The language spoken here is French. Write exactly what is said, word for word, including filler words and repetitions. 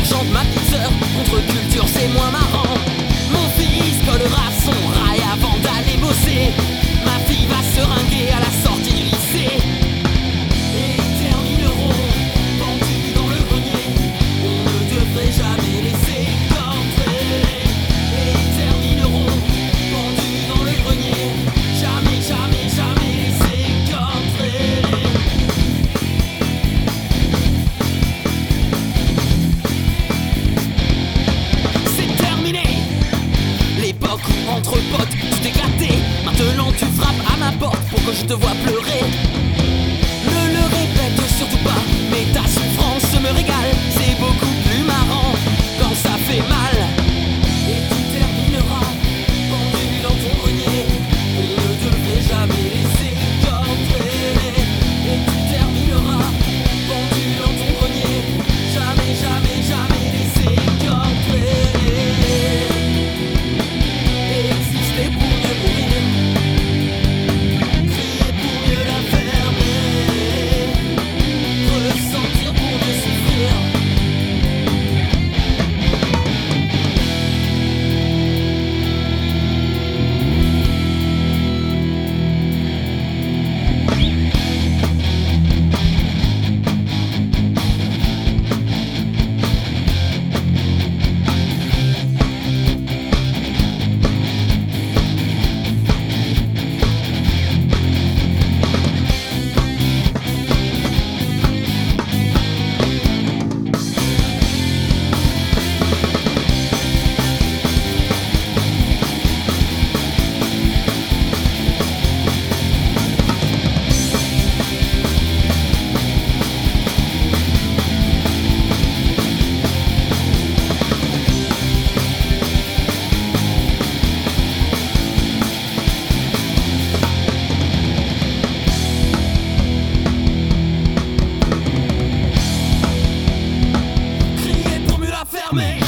urgente, ma petite sœur. Contre-culture, c'est moins marrant. Mon fils collera son rail avant d'aller bosser. Ma fille va se ringuer à la sortie du lycée. Et ils termineront pendus dans le grenier. On ne devrait jamais laisser qu'entrer. Et ils termineront pendus dans le grenier. Jamais, jamais, jamais laisser qu'entrer. C'est terminé. L'époque où entre potes tout éclaté. Maintenant tu frappes à ma porte pour que je te vois pleurer. Ne le répète surtout pas, mais ta souffrance me régale. C'est beaucoup plus marrant quand ça fait mal. Et tu termineras pendu dans ton grenier. On ne devrait jamais laisser qu'entrer. Et tu termineras pendu dans ton grenier. Jamais, jamais, jamais laisser qu'entrer. Exister pour mieux mourir. Crier pour mieux la fermer. Ressentir pour mieux souffrir. Crier pour mieux la fermer.